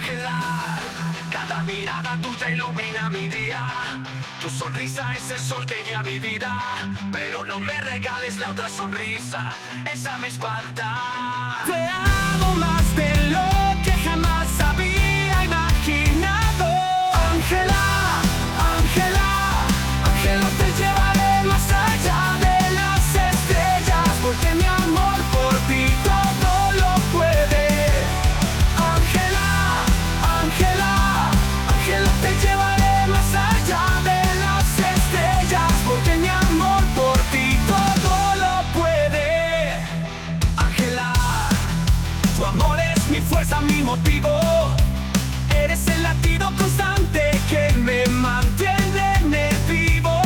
Ángela, cada mirada tuya ilumina mi día. Tu sonrisa es el sol que guía mi vida. Pero no me regales la otra sonrisa, esa me espanta. Te amo más de lo que jamás había imaginado. Ángela, Ángela, Ángela, te llevaré más allá de las estrellas, porque mi amor por ti todo lo puede. Ángela, Ángela, Ángela, te llevaré más allá de las estrellas, porque mi amor por ti todo lo puede. Ángela, tu amor es mi fuerza, mi motivo. Eres el latido constante que me mantiene vivo.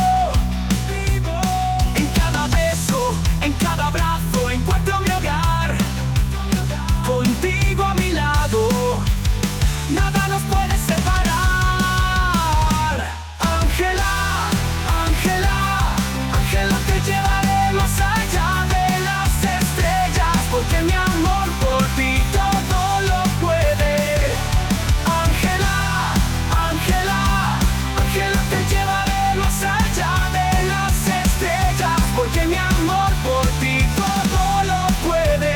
En cada beso, en cada abrazo encuentro mi hogar. Contigo a mi lado, nada nos puede separar. Ángela, Ángela, Ángela, te llevaré más allá de las estrellas, porque mi amor por ti todo lo puede. Ángela, Ángela, Ángela, te llevaré más allá de las estrellas, porque mi amor por ti todo lo puede.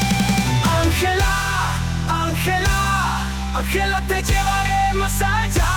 Ángela, Ángela, Ángela, te llevaré más allá